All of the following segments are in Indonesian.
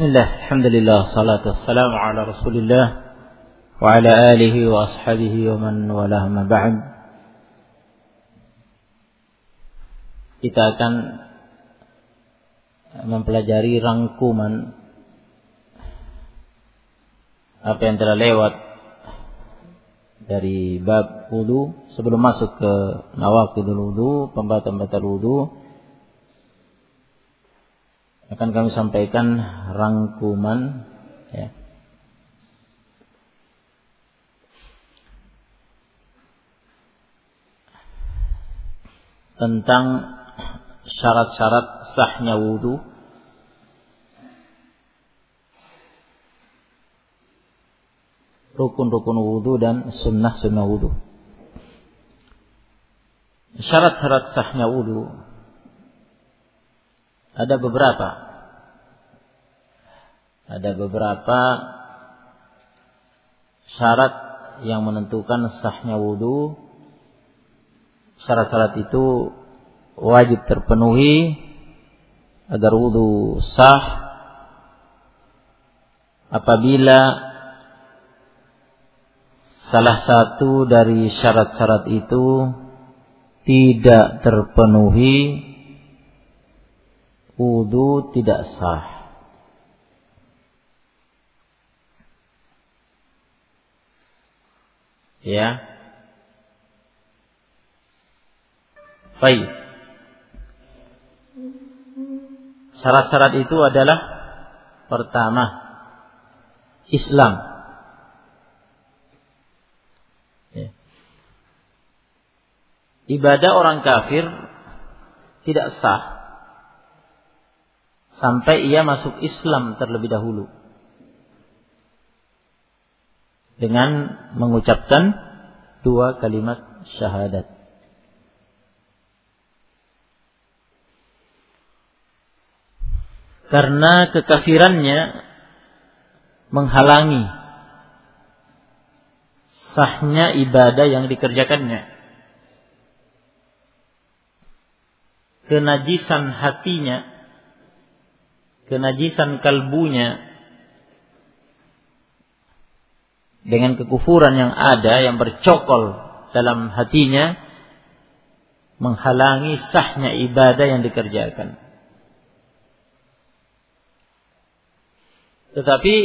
Bismillah, alhamdulillah, salatu wassalamu ala rasulillah wa ala alihi wa ashabihi wa man walah ma ba'd. Kita akan mempelajari rangkuman apa yang telah lewat dari bab wudu sebelum masuk ke nawaqidul wudu, pembatal-pembatal wudu. Akan kami sampaikan rangkuman ya. Tentang syarat-syarat sahnya wudu, rukun-rukun wudu dan sunnah-sunnah wudu. Syarat-syarat sahnya wudu ada beberapa syarat yang menentukan sahnya wudu. Syarat-syarat itu wajib terpenuhi agar wudu sah. Apabila salah satu dari syarat-syarat itu tidak terpenuhi, wudu tidak sah. Ya. Baik. Syarat-syarat itu adalah pertama, Islam. Ya. Ibadah orang kafir tidak sah sampai ia masuk Islam terlebih dahulu dengan mengucapkan dua kalimat syahadat. Karena kekafirannya menghalangi sahnya ibadah yang dikerjakannya. Kenajisan hatinya, kenajisan kalbunya dengan kekufuran yang ada, yang bercokol dalam hatinya, menghalangi sahnya ibadah yang dikerjakan. Tetapi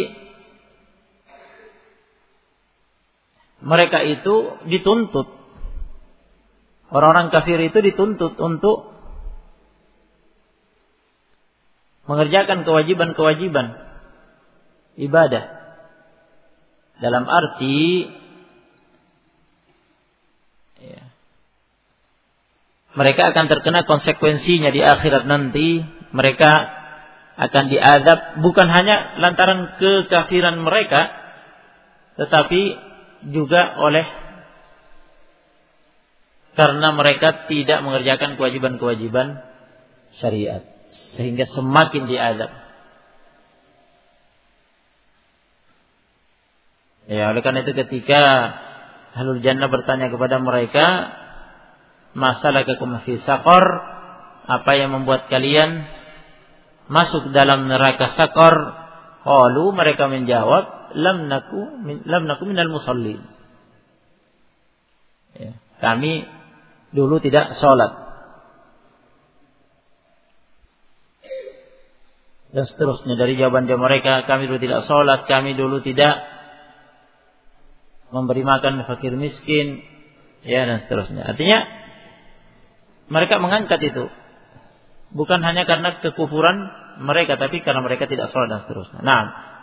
mereka itu dituntut, orang-orang kafir itu dituntut untuk mengerjakan kewajiban-kewajiban ibadah. Dalam arti ya, mereka akan terkena konsekuensinya di akhirat nanti. Mereka akan diazab bukan hanya lantaran kekafiran mereka, tetapi juga karena mereka tidak mengerjakan kewajiban-kewajiban syariat, sehingga semakin diazab. Ya, oleh karena itu ketika ahlul jannah bertanya kepada mereka, masalakakum fi saqar, apa yang membuat kalian masuk dalam neraka saqar? Qalu, mereka menjawab, lam naku minal musallin. Ya, kami dulu tidak sholat. Dan seterusnya dari jawaban mereka, kami dulu tidak sholat, kami dulu tidak memberi makan fakir miskin, ya, dan seterusnya. Artinya mereka mengangkat itu bukan hanya karena kekufuran mereka, tapi karena mereka tidak sholat dan seterusnya. Nah,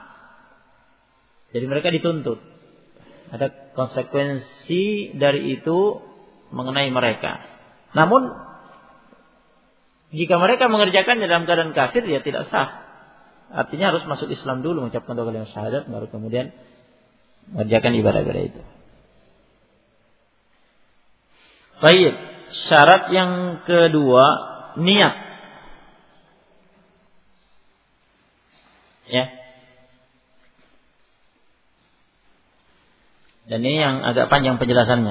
jadi mereka dituntut. Ada konsekuensi dari itu mengenai mereka. Namun jika mereka mengerjakannya dalam keadaan kafir, ya tidak sah. Artinya harus masuk Islam dulu, mengucapkan dua kalimat syahadat, baru kemudian mengerjakan ibadah-ibadah itu. Baik, syarat yang kedua, niat. Ya. Dan ini yang agak panjang penjelasannya.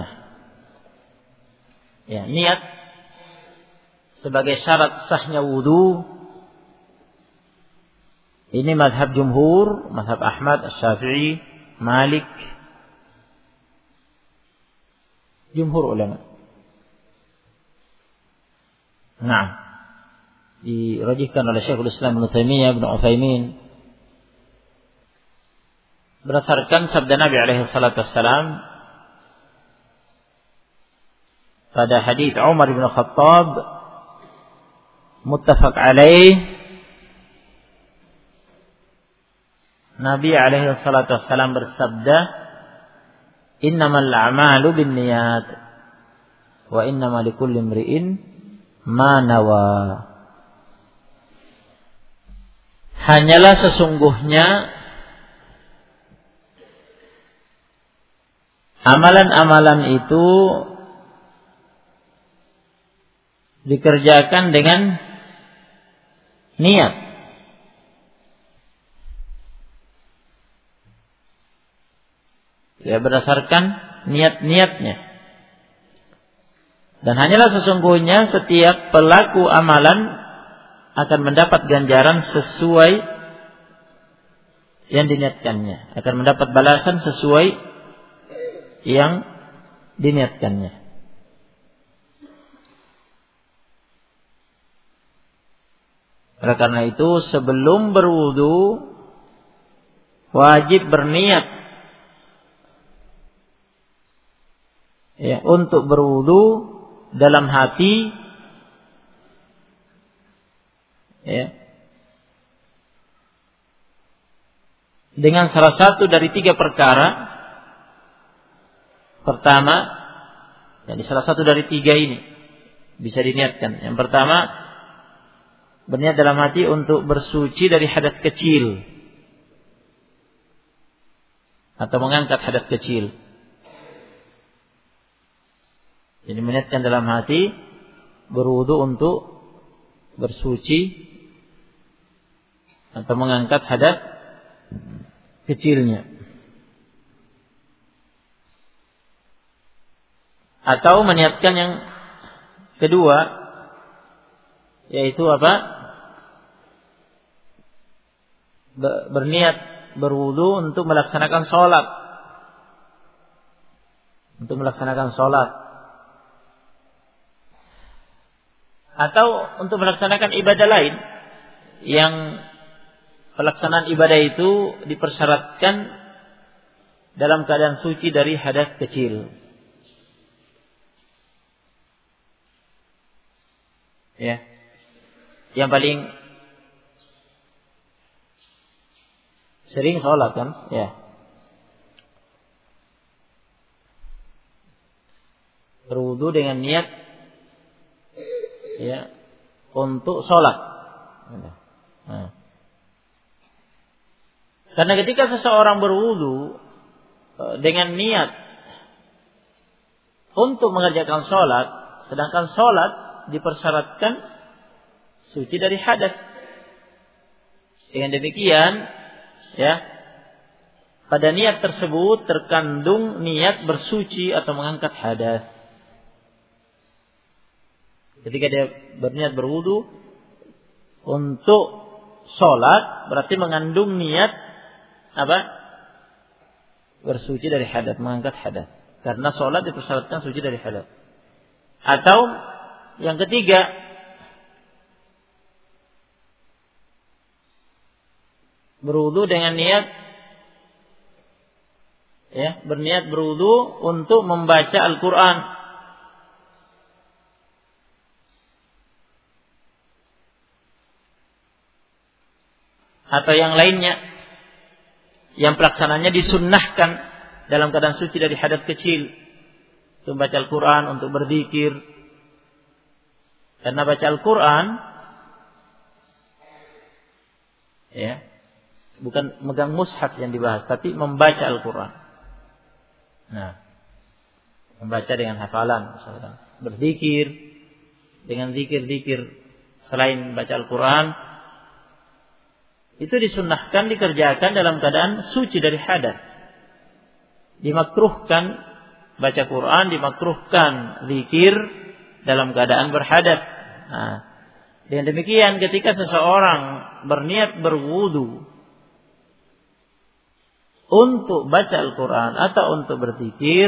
Ya, niat sebagai syarat sahnya wudu Ini mazhab jumhur, mazhab Ahmad, Syafi'i, Malik, jumhur ulama. Nah, dirajihkan oleh Syekhul Islam Ibnu Taimiyah, Ibnu Utsaimin berdasarkan sabda Nabi alaihi salatu wassalam pada hadis Umar bin Khattab muttafaq alaih. Nabi alaihi salatu wassalam bersabda, "Innamal a'malu binniyat wa innamal likulli imri'in ma nawa." Hanyalah sesungguhnya amalan-amalan itu dikerjakan dengan niat. Ya, berdasarkan niat-niatnya. Dan hanyalah sesungguhnya setiap pelaku amalan akan mendapat ganjaran sesuai yang diniatkannya, akan mendapat balasan sesuai yang diniatkannya. Oleh karena itu sebelum berwudu wajib berniat ya, untuk berwudu dalam hati ya, dengan salah satu dari 3 perkara. Pertama, jadi salah satu dari 3 ini bisa diniatkan. Yang pertama, berniat dalam hati untuk bersuci dari hadas kecil atau mengangkat hadas kecil. Jadi meniatkan dalam hati berwudu untuk bersuci atau mengangkat hadas kecilnya. Atau meniatkan yang kedua, yaitu apa? Berniat berwudu untuk melaksanakan sholat. Untuk melaksanakan sholat. Atau untuk melaksanakan ibadah lain yang pelaksanaan ibadah itu dipersyaratkan dalam keadaan suci dari hadas kecil. Ya. Yang paling sering sholat kan? Ya. Berwudu dengan niat ya untuk sholat. Nah. Karena ketika seseorang berwudu dengan niat untuk mengerjakan sholat, sedangkan sholat dipersyaratkan suci dari hadas. Dengan demikian, ya, pada niat tersebut terkandung niat bersuci atau mengangkat hadas. Ketika dia berniat berwudu untuk sholat, berarti mengandung niat apa? Bersuci dari hadas, mengangkat hadas. Karena sholat dipersyaratkan suci dari hadas. Atau yang ketiga, berwudu dengan niat ya, berniat berwudu untuk membaca Al-Qur'an. Atau yang lainnya yang pelaksananya disunnahkan dalam keadaan suci dari hadas kecil, untuk membaca Al-Qur'an, untuk berzikir. Karena baca Al-Quran ya, bukan megang mushaf yang dibahas, tapi membaca Al-Quran. Nah, membaca dengan hafalan misalkan, berzikir dengan zikir-zikir selain baca Al-Quran, itu disunnahkan dikerjakan dalam keadaan suci dari hadas. Dimakruhkan baca Quran, dimakruhkan zikir dalam keadaan berhadas. Nah, Dengan demikian ketika seseorang berniat berwudu untuk baca Al-Quran atau untuk berzikir,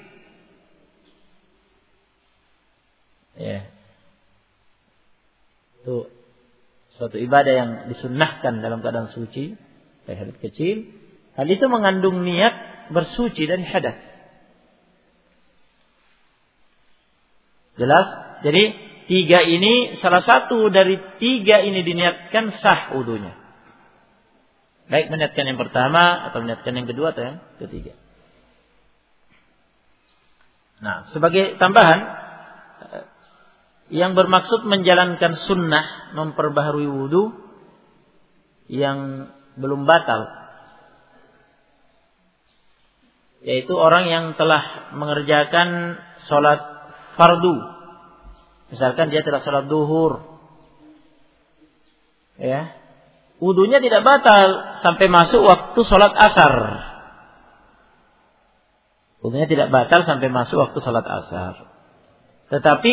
ya, itu suatu ibadah yang disunnahkan dalam keadaan suci, kayak hadas kecil. Hal itu mengandung niat bersuci dari hadas. Jelas? Jadi 3 ini, salah satu dari 3 ini diniatkan sah wudunya. Baik meniatkan yang pertama atau meniatkan yang kedua atau yang ketiga. Nah, sebagai tambahan, yang bermaksud menjalankan sunnah, memperbaharui wudu yang belum batal, yaitu orang yang telah mengerjakan sholat fardu. Misalkan dia telah sholat duhur, ya, wudunya tidak batal sampai masuk waktu sholat asar. Wudunya tidak batal sampai masuk waktu sholat asar. Tetapi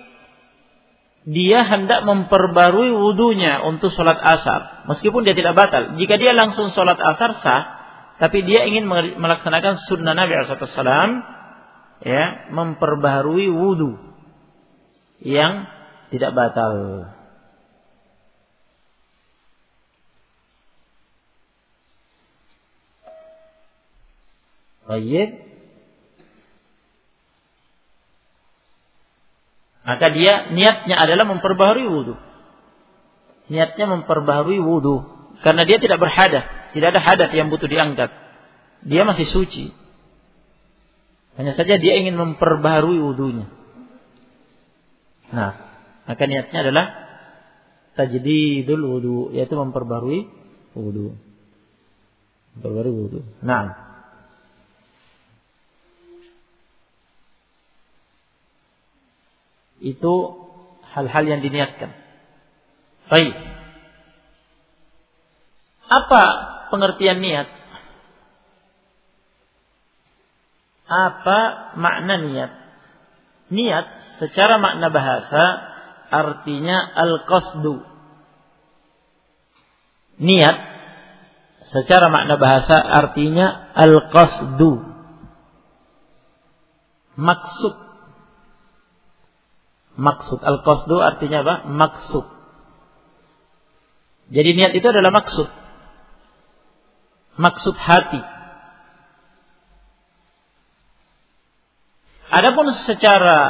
dia hendak memperbarui wudunya untuk sholat asar, meskipun dia tidak batal. Jika dia langsung sholat asar sah, tapi dia ingin melaksanakan sunnah Nabi SAW, ya, memperbaharui wudu yang tidak batal. Baik. Maka dia niatnya adalah memperbaharui wudu. Niatnya memperbaharui wudu. Karena dia tidak berhadas. Tidak ada hadas yang butuh diangkat. Dia masih suci. Hanya saja dia ingin memperbaharui wudunya. Nah, maka niatnya adalah tajdidul wudu, yaitu memperbaharui wudu. Memperbaharui wudu. Nah, itu hal-hal yang diniatkan. Baik. Apa pengertian niat? Apa makna niat? Niat secara makna bahasa artinya al-qasdu. Niat secara makna bahasa artinya al-qasdu. Maksud. Maksud. Al-qasdu artinya apa? Maksud. Jadi niat itu adalah maksud. Maksud hati. Adapun secara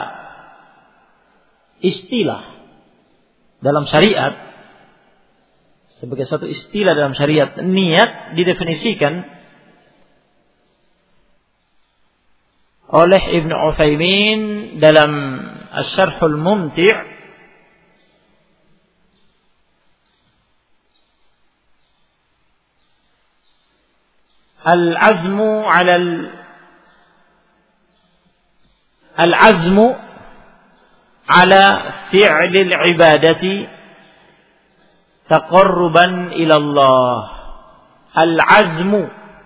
istilah dalam syariat, sebagai suatu istilah dalam syariat, niat didefinisikan oleh Ibnu Utsaimin dalam Asy-Syarhul Mumti' al-azmu ala fi'lil ibadati taqarruban ila Allah. Al-azmu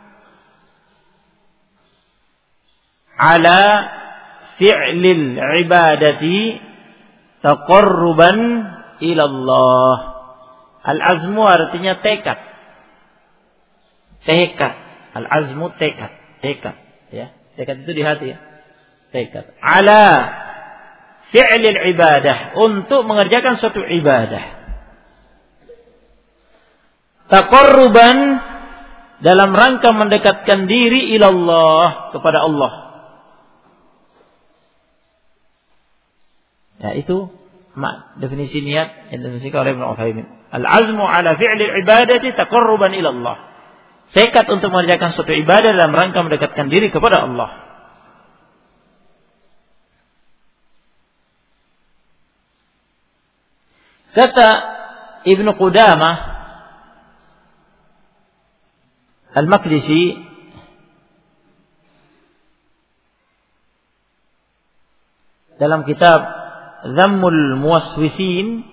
ala fi'lil ibadati taqarruban ila Allah. Al-azmu artinya tekad. Tekad. Al-azmu tekad. Tekad, ya. Tekad itu di hati, ya. Tekad. Ala fi'lil ibadah, untuk mengerjakan suatu ibadah. Taqarruban dalam rangka mendekatkan diri ila Allah, kepada Allah. Ya, itu definisi niat yang didefinisikan oleh Ibnu Utsaimin. Al-azmu ala fi'lil ibadati taqarruban ila Allah. Tekad untuk mengerjakan suatu ibadah dalam rangka mendekatkan diri kepada Allah. Kata Ibnu Qudamah Al-Maqdisi dalam kitab Dhammul Muwaswisin,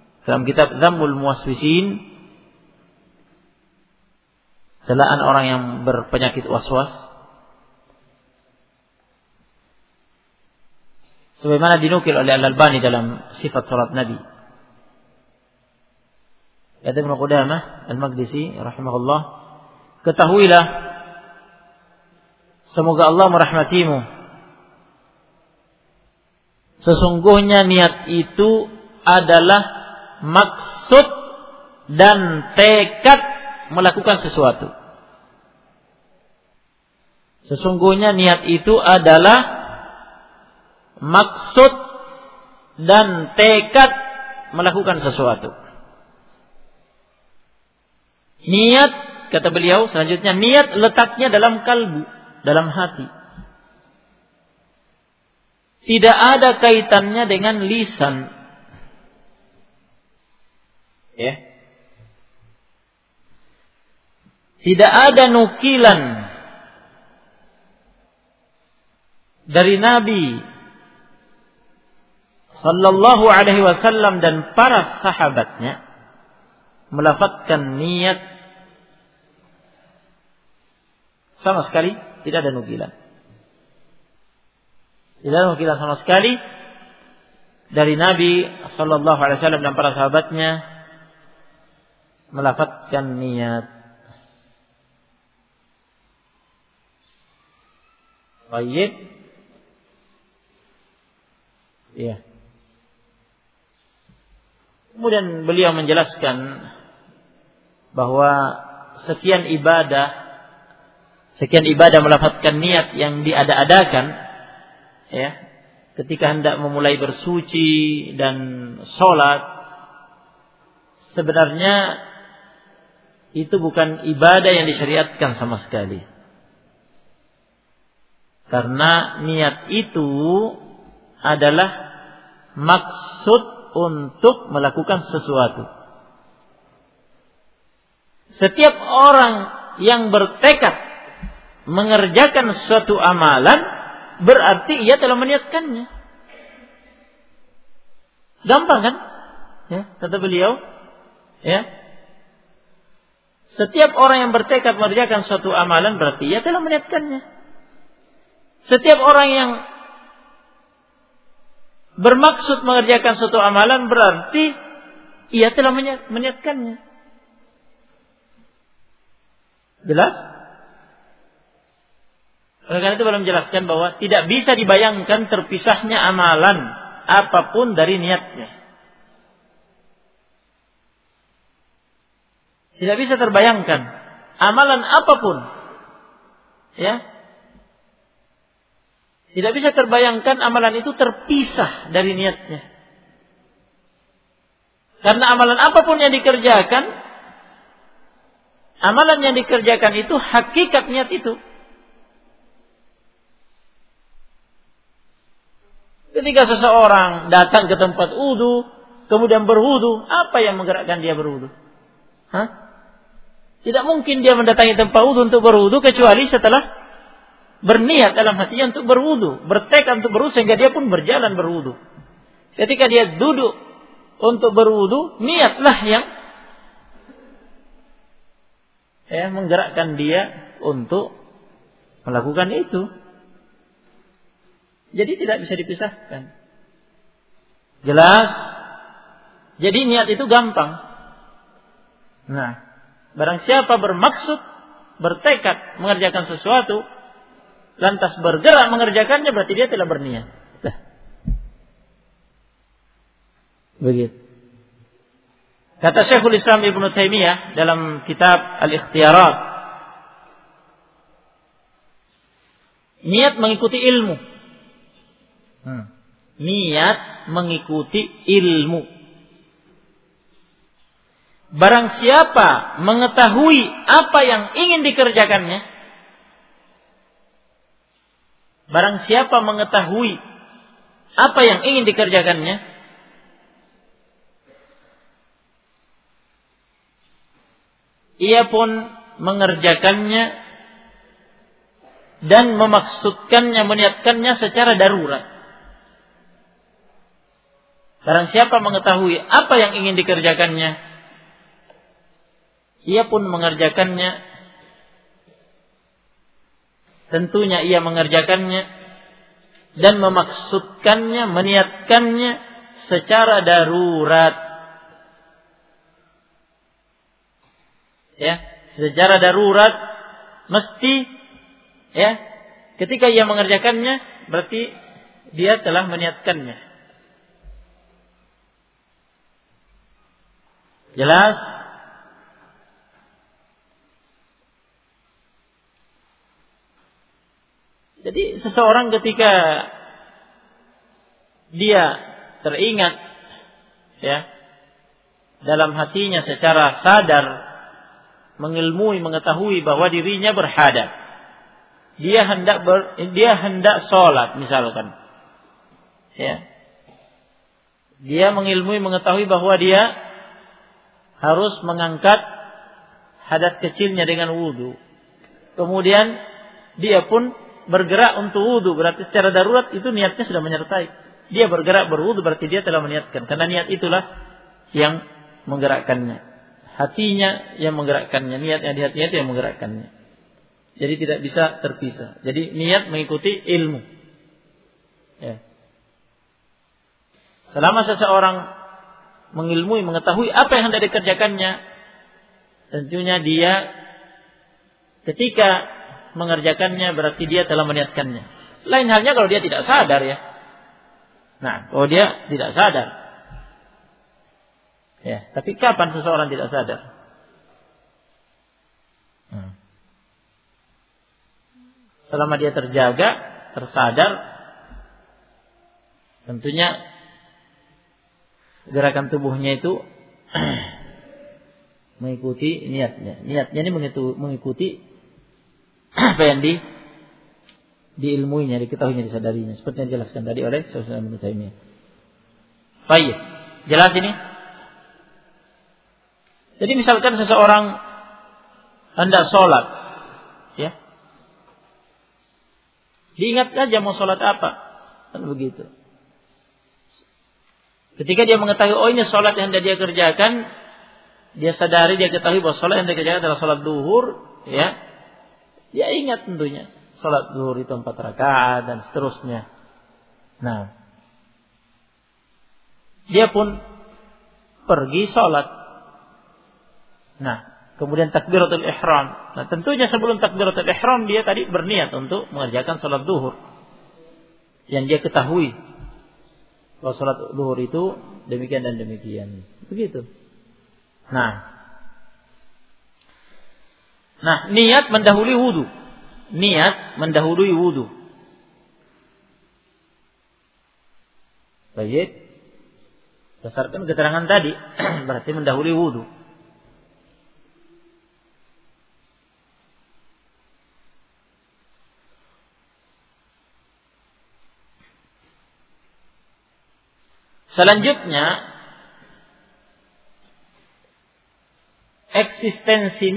celaan orang yang berpenyakit waswas, sebagaimana dinukil oleh Al-Albani dalam sifat salat Nabi. Kata Ibnu Qudamah Al-Maqdisi rahimahullah, ketahuilah, semoga Allah merahmatimu, sesungguhnya niat itu adalah maksud dan tekad melakukan sesuatu. Sesungguhnya niat itu adalah maksud dan tekad melakukan sesuatu. Niat, kata beliau selanjutnya, niat letaknya dalam kalbu, dalam hati. Tidak ada kaitannya dengan lisan. Ya. Tidak ada nukilan dari Nabi sallallahu alaihi wasallam dan para sahabatnya melafazkan niat, sama sekali tidak ada nukilan. Tidak ada nukilan sama sekali dari Nabi sallallahu alaihi wasallam dan para sahabatnya melafazkan niat. Baik. Ya. Kemudian beliau menjelaskan bahwa sekian ibadah melafazkan niat yang diada-adakan, ya, ketika hendak memulai bersuci dan sholat, sebenarnya itu bukan ibadah yang disyariatkan sama sekali. Karena niat itu adalah maksud untuk melakukan sesuatu. Setiap orang yang bertekad mengerjakan suatu amalan, berarti ia telah meniatkannya. Gampang kan? Ya, kata beliau, ya. Setiap orang yang bertekad mengerjakan suatu amalan, berarti ia telah meniatkannya. Setiap orang yang bermaksud mengerjakan suatu amalan, berarti ia telah meniatkannya. Jelas? Oleh karena itu belum menjelaskan bahwa tidak bisa dibayangkan terpisahnya amalan apapun dari niatnya. Tidak bisa terbayangkan amalan apapun, ya. Tidak bisa terbayangkan amalan itu terpisah dari niatnya. Karena amalan apapun yang dikerjakan, amalan yang dikerjakan itu hakikat niat itu. Ketika seseorang datang ke tempat wudu, kemudian berwudu, apa yang menggerakkan dia berwudu? Tidak mungkin dia mendatangi tempat wudu untuk berwudu kecuali setelah berniat dalam hatinya untuk berwudu, bertekad untuk berwudu, sehingga dia pun berjalan berwudu. Ketika dia duduk untuk berwudu, niatlah yang menggerakkan dia untuk melakukan itu. Jadi tidak bisa dipisahkan. Jelas? Jadi niat itu gampang. Nah, barang siapa bermaksud, bertekad mengerjakan sesuatu, lantas bergerak mengerjakannya, berarti dia telah berniat. Begitu. Kata Syekhul Islam Ibnu Taimiyah dalam kitab Al-Ikhtiyarat, niat mengikuti ilmu. Niat mengikuti ilmu. Barang siapa mengetahui apa yang ingin dikerjakannya, barang siapa mengetahui apa yang ingin dikerjakannya, ia pun mengerjakannya dan memaksudkannya, meniatkannya secara darurat. Barang siapa mengetahui apa yang ingin dikerjakannya, ia pun mengerjakannya. Tentunya ia mengerjakannya dan memaksudkannya, meniatkannya secara darurat. Ya, secara darurat mesti ya, ketika ia mengerjakannya berarti dia telah meniatkannya. Jelas? Jadi seseorang ketika dia teringat ya dalam hatinya secara sadar mengilmui, mengetahui bahwa dirinya berhadas, dia hendak sholat misalkan, ya, dia mengilmui, mengetahui bahwa dia harus mengangkat hadas kecilnya dengan wudu, kemudian dia pun bergerak untuk wudu, berarti secara darurat itu niatnya sudah menyertai. Dia bergerak berwudu berarti dia telah meniatkan, karena niat itulah yang menggerakkannya. Hatinya yang menggerakkannya, niatnya di hatinya itu yang menggerakkannya. Jadi tidak bisa terpisah. Jadi niat mengikuti ilmu. Ya. Selama seseorang mengilmui, mengetahui apa yang hendak dikerjakannya, tentunya dia ketika mengerjakannya berarti dia telah meniatkannya. Lain halnya kalau dia tidak sadar ya. Nah, kalau dia tidak sadar. Ya, tapi kapan seseorang tidak sadar? Selama dia terjaga, tersadar, tentunya gerakan tubuhnya itu mengikuti niatnya. Niatnya ini mengikuti apa yang diilmuinya, diketahuinya, disadarinya. Seperti yang dijelaskan tadi oleh Syekh Ibnu Taimiyah. Baik, jelas ini? Jadi misalkan seseorang hendak sholat, ya, diingat saja mau sholat apa, kan begitu. Ketika dia mengetahui, oh ini sholat yang hendak dia kerjakan, dia sadari, dia ketahui bahwa sholat yang dia kerjakan adalah sholat duhur, ya, dia ingat tentunya sholat duhur itu 4 rakaat dan seterusnya. Nah, dia pun pergi sholat. Nah, kemudian takbiratul ihram. Nah, tentunya sebelum takbiratul ihram dia tadi berniat untuk mengerjakan sholat duhur. Yang dia ketahui bahwa sholat duhur itu demikian dan demikian. Begitu. Nah, niat mendahului wudu. Niat mendahului wudu. Baik. Berdasarkan keterangan tadi berarti mendahului wudu. Selanjutnya, eksistensi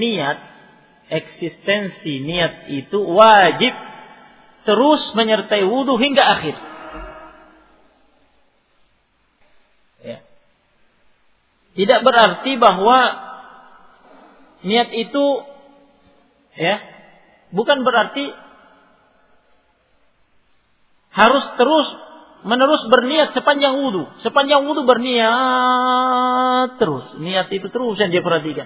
niat itu wajib terus menyertai wudu hingga akhir. Ya. Tidak berarti bahwa niat itu, ya, bukan berarti harus terus menerus berniat sepanjang wudu. Sepanjang wudu berniat terus. Niat itu terus yang dia perhatikan.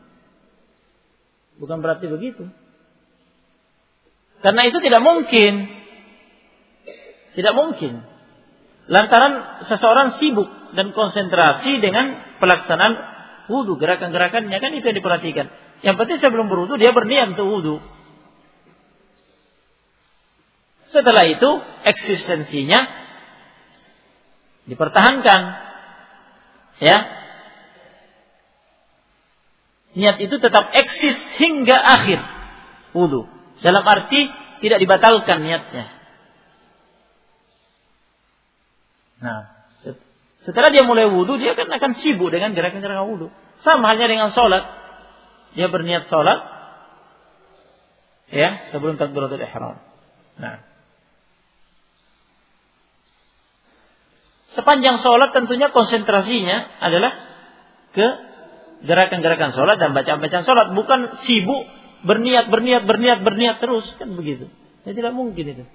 Bukan berarti begitu. Karena itu tidak mungkin. Tidak mungkin. Lantaran seseorang sibuk dan konsentrasi dengan pelaksanaan wudu. Gerakan-gerakannya kan itu yang diperhatikan. Yang penting sebelum berwudu dia berniat untuk wudu. Setelah itu eksistensinya dipertahankan, ya. Niat itu tetap eksis hingga akhir wudu. Dalam arti tidak dibatalkan niatnya. Nah, setelah dia mulai wudu, dia akan sibuk dengan gerakan-gerakan wudu. Sama halnya dengan sholat. Dia berniat sholat, ya, sebelum takbiratul ihram. Nah, sepanjang sholat tentunya konsentrasinya adalah ke gerakan-gerakan sholat dan bacaan-bacaan sholat. Bukan sibuk berniat terus. Kan begitu. Ya, tidak mungkin itu.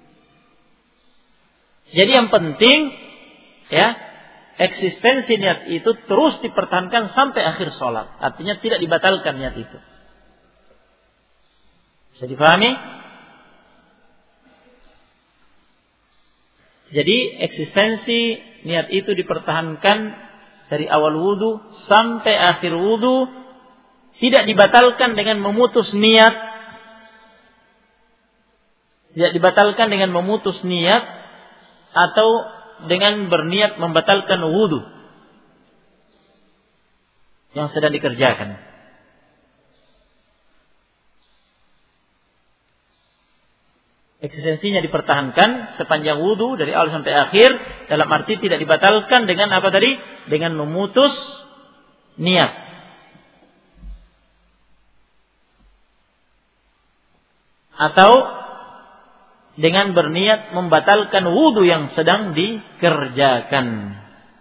Jadi yang penting, ya, eksistensi niat itu terus dipertahankan sampai akhir sholat. Artinya tidak dibatalkan niat itu. Bisa difahami? Jadi eksistensi niat itu dipertahankan dari awal wudu sampai akhir wudu, tidak dibatalkan dengan memutus niat. Tidak dibatalkan dengan memutus niat atau dengan berniat membatalkan wudu yang sedang dikerjakan. Eksistensinya dipertahankan sepanjang wudu dari awal sampai akhir, dalam arti tidak dibatalkan dengan apa tadi? Dengan memutus niat. Atau dengan berniat membatalkan wudu yang sedang dikerjakan.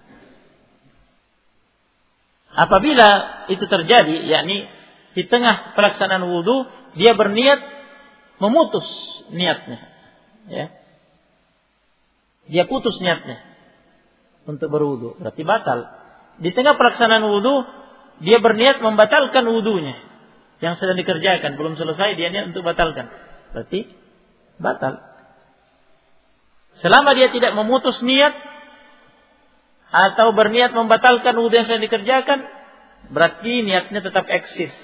Apabila itu terjadi, yakni di tengah pelaksanaan wudu dia berniat memutus niatnya, ya. Dia putus niatnya untuk berwudu, berarti batal. Di tengah pelaksanaan wudu dia berniat membatalkan wudunya yang sedang dikerjakan, belum selesai dia niat untuk batalkan, berarti batal. Selama dia tidak memutus niat atau berniat membatalkan wudu yang sedang dikerjakan, berarti niatnya tetap eksis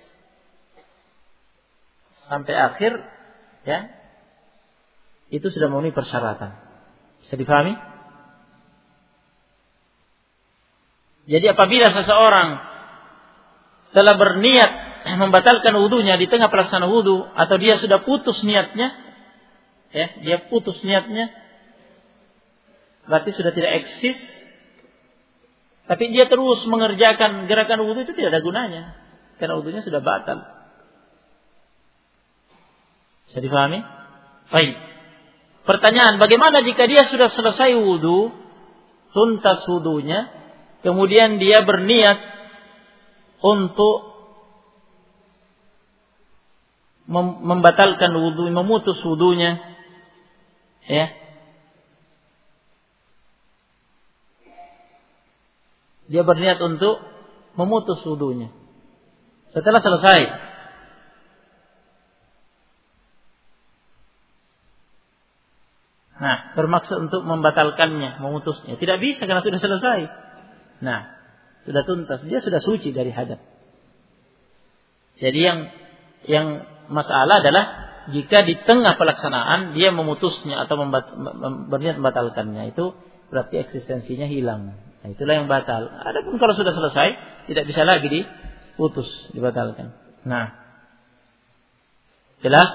sampai akhir, ya. Itu sudah memenuhi persyaratan. Bisa difahami? Jadi apabila seseorang telah berniat membatalkan wudunya di tengah pelaksanaan wudu, atau dia sudah putus niatnya, ya, dia putus niatnya, berarti sudah tidak eksis. Tapi dia terus mengerjakan gerakan wudu, itu tidak ada gunanya, karena wudunya sudah batal. Bisa difahami? Baik. Pertanyaan, bagaimana jika dia sudah selesai wudu, tuntas wudunya, kemudian dia berniat untuk membatalkan wudu, memutus wudunya, ya. Dia berniat untuk memutus wudunya setelah selesai. Nah, bermaksud untuk membatalkannya, memutusnya. Tidak bisa karena sudah selesai. Nah, sudah tuntas. Dia sudah suci dari hadas. Jadi yang masalah adalah jika di tengah pelaksanaan dia memutusnya atau berniat membatalkannya, itu berarti eksistensinya hilang. Nah, itulah yang batal. Adapun kalau sudah selesai, tidak bisa lagi diputus, dibatalkan. Nah, jelas?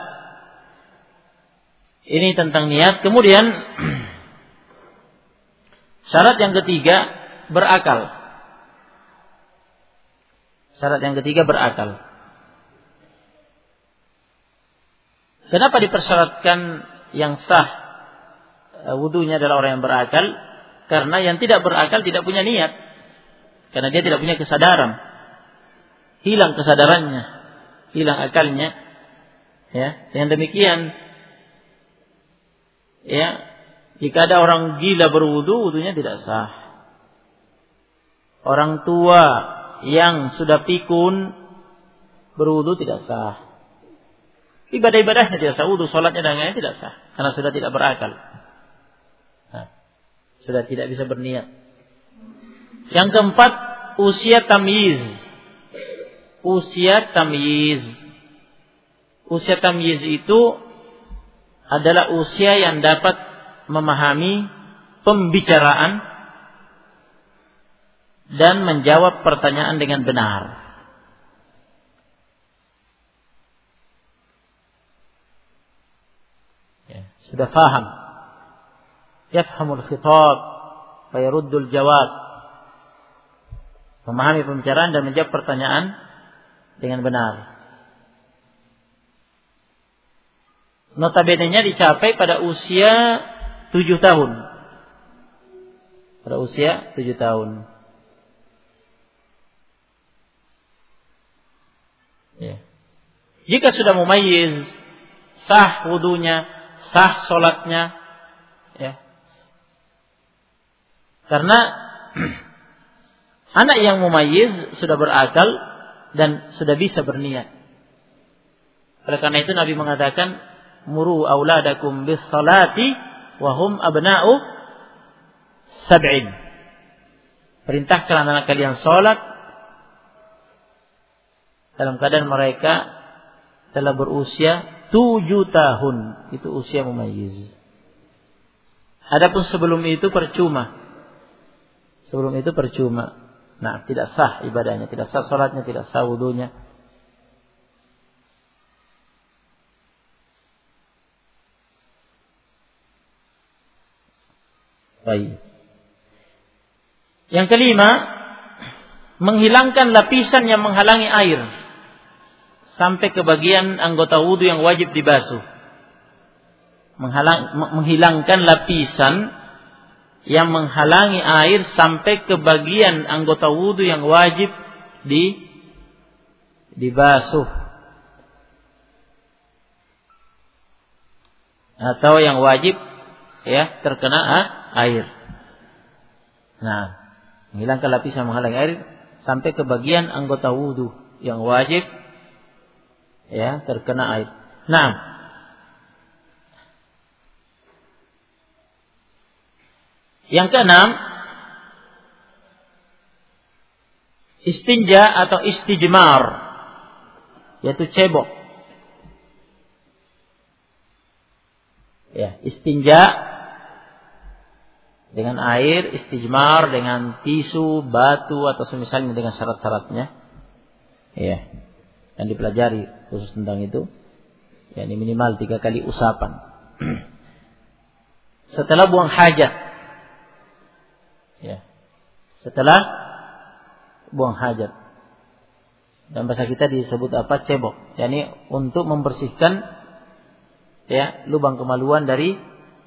Ini tentang niat. Kemudian syarat yang ketiga, berakal. Syarat yang ketiga, berakal. Kenapa dipersyaratkan yang sah wudunya adalah orang yang berakal? Karena yang tidak berakal tidak punya niat. Karena dia tidak punya kesadaran. Hilang kesadarannya, hilang akalnya. Ya, dengan demikian, ya, jika ada orang gila berwudu, wudunya tidak sah. Orang tua yang sudah pikun berwudu tidak sah. Ibadah-ibadahnya tidak sah, wudu, sholatnya dan lain-lain tidak sah, karena sudah tidak berakal. Nah, sudah tidak bisa berniat. Yang keempat, usia tamyiz. Usia tamyiz. Usia tamyiz itu adalah usia yang dapat memahami pembicaraan dan menjawab pertanyaan dengan benar. Ya, sudah faham. Yafhamul khitab wa yaruddul jawab. Memahami pembicaraan dan menjawab pertanyaan dengan benar. Notabene-nya dicapai pada usia 7 tahun. Pada usia 7 tahun. Ya. Jika sudah mumayyiz, sah wudunya, sah sholatnya, ya. Karena anak yang mumayyiz sudah berakal dan sudah bisa berniat. Oleh karena itu Nabi mengatakan, muru auladakum bis salati wa hum abna'u sab'in. Perintahkan anak kalian salat dalam keadaan mereka telah berusia 7 tahun. Itu usia mumayyiz. Adapun sebelum itu percuma. Sebelum itu percuma. Nah, tidak sah ibadahnya, tidak sah salatnya, tidak sah wudunya. Baik. Yang kelima, menghilangkan lapisan yang menghalangi air sampai ke bagian anggota wudu yang wajib dibasuh. Menghilangkan lapisan yang menghalangi air sampai ke bagian anggota wudu yang wajib dibasuh atau yang wajib terkena air. Nah, menghilangkan lapisan menghalangi air sampai ke bagian anggota wudu yang wajib terkena air. Nah, yang keenam, istinja atau istijmar, yaitu cebok. Istinja dengan air, istijmar dengan tisu, batu atau semisalnya dengan syarat-syaratnya. Dan dipelajari khusus tentang itu. Ini minimal 3 kali usapan. Setelah buang hajat. Setelah buang hajat. Dan bahasa kita disebut apa? Cebok. Yani untuk membersihkan lubang kemaluan dari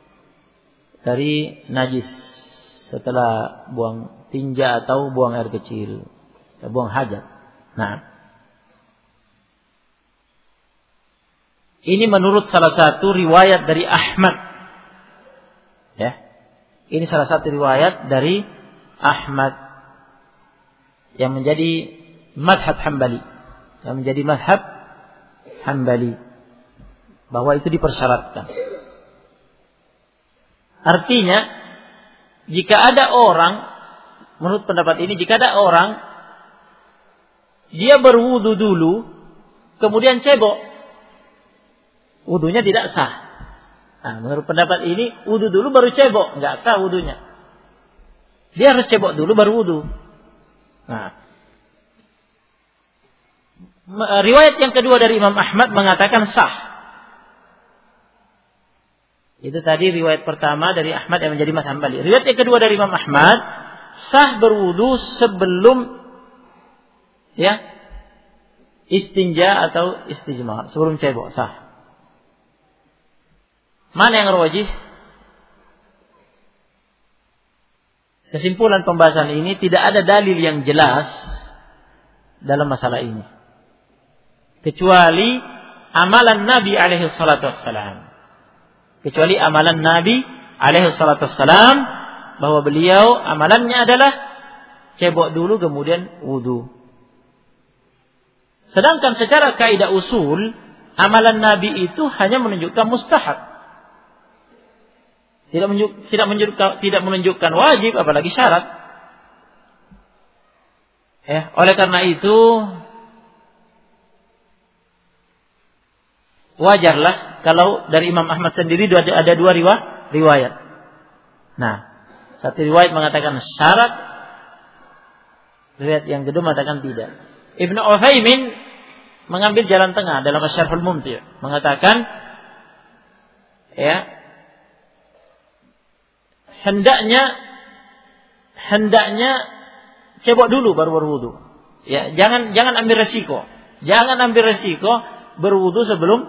najis setelah buang tinja atau buang air kecil, buang hajat. Nah, ini menurut salah satu riwayat dari Ahmad. Ini salah satu riwayat dari Ahmad yang menjadi madhab Hambali, bahwa itu dipersyaratkan. Artinya, jika ada orang, menurut pendapat ini, jika ada orang dia berwudu dulu, kemudian cebok, wudunya tidak sah. Nah, menurut pendapat ini, wudu dulu baru cebok, nggak sah wudunya. Dia harus cebok dulu baru wudu. Nah, riwayat yang kedua dari Imam Ahmad mengatakan sah. Itu tadi riwayat pertama dari Ahmad yang menjadi mazhab Hambali. Riwayat yang kedua dari Imam Ahmad, sah berwudu sebelum istinja atau istijmar, sebelum cebok sah. Mana yang rajih? Kesimpulan pembahasan ini, tidak ada dalil yang jelas dalam masalah ini kecuali amalan Nabi alaihi salatu wassalam. Kecuali amalan Nabi alaihi salatu wassalam, bahwa beliau amalannya adalah cebok dulu kemudian wudu. Sedangkan secara kaidah usul, amalan Nabi itu hanya menunjukkan mustahab. Tidak menunjukkan wajib, apalagi syarat. Oleh karena itu wajarlah kalau dari Imam Ahmad sendiri ada 2 riwayat. Nah, satu riwayat mengatakan syarat, riwayat yang kedua mengatakan tidak. Ibnu Utsaimin mengambil jalan tengah dalam Syarhul Mumti', mengatakan hendaknya cebok dulu baru berwudu. Jangan ambil resiko. Jangan ambil resiko berwudu sebelum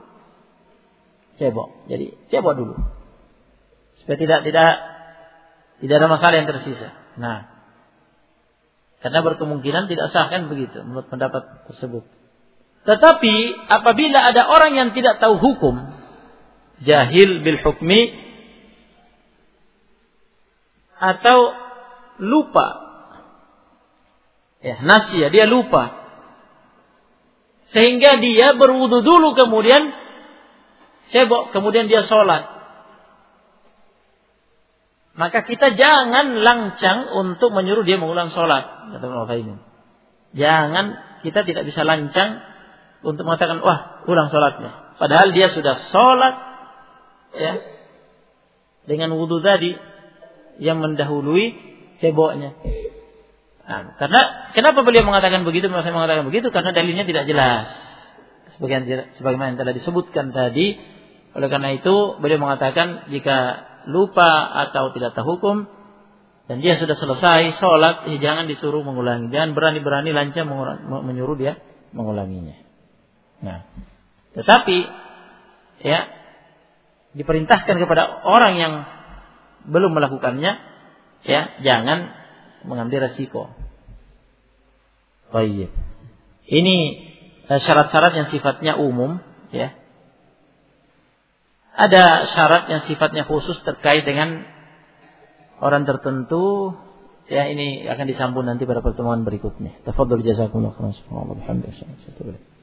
cebok. Jadi cebok dulu. Supaya tidak ada masalah yang tersisa. Nah, karena berkemungkinan tidak sah kan begitu menurut pendapat tersebut. Tetapi apabila ada orang yang tidak tahu hukum, jahil bil hukmi, atau lupa, nasya, dia lupa, sehingga dia berwudu dulu kemudian cebok, kemudian dia sholat, maka kita jangan lancang untuk menyuruh dia mengulang sholat. Kata Ibnu Utsaimin. Jangan, kita tidak bisa lancang untuk mengatakan, wah, ulang sholatnya. Padahal dia sudah sholat, ya, dengan wudu tadi yang mendahului ceboknya. Nah, karena kenapa beliau mengatakan begitu? Saya mengatakan begitu karena dalilnya tidak jelas. Sebagaimana yang telah disebutkan tadi. Oleh karena itu beliau mengatakan jika lupa atau tidak tahu hukum dan dia sudah selesai sholat, jangan disuruh mengulangi. Jangan berani-berani lancang menyuruh dia mengulanginya. Nah, tetapi ya diperintahkan kepada orang yang belum melakukannya, ya jangan mengambil resiko. Baik. Ini syarat-syarat yang sifatnya umum, ya. Ada syarat yang sifatnya khusus terkait dengan orang tertentu, ya ini akan disambung nanti pada pertemuan berikutnya. Tafadhol jazakumullah khairan.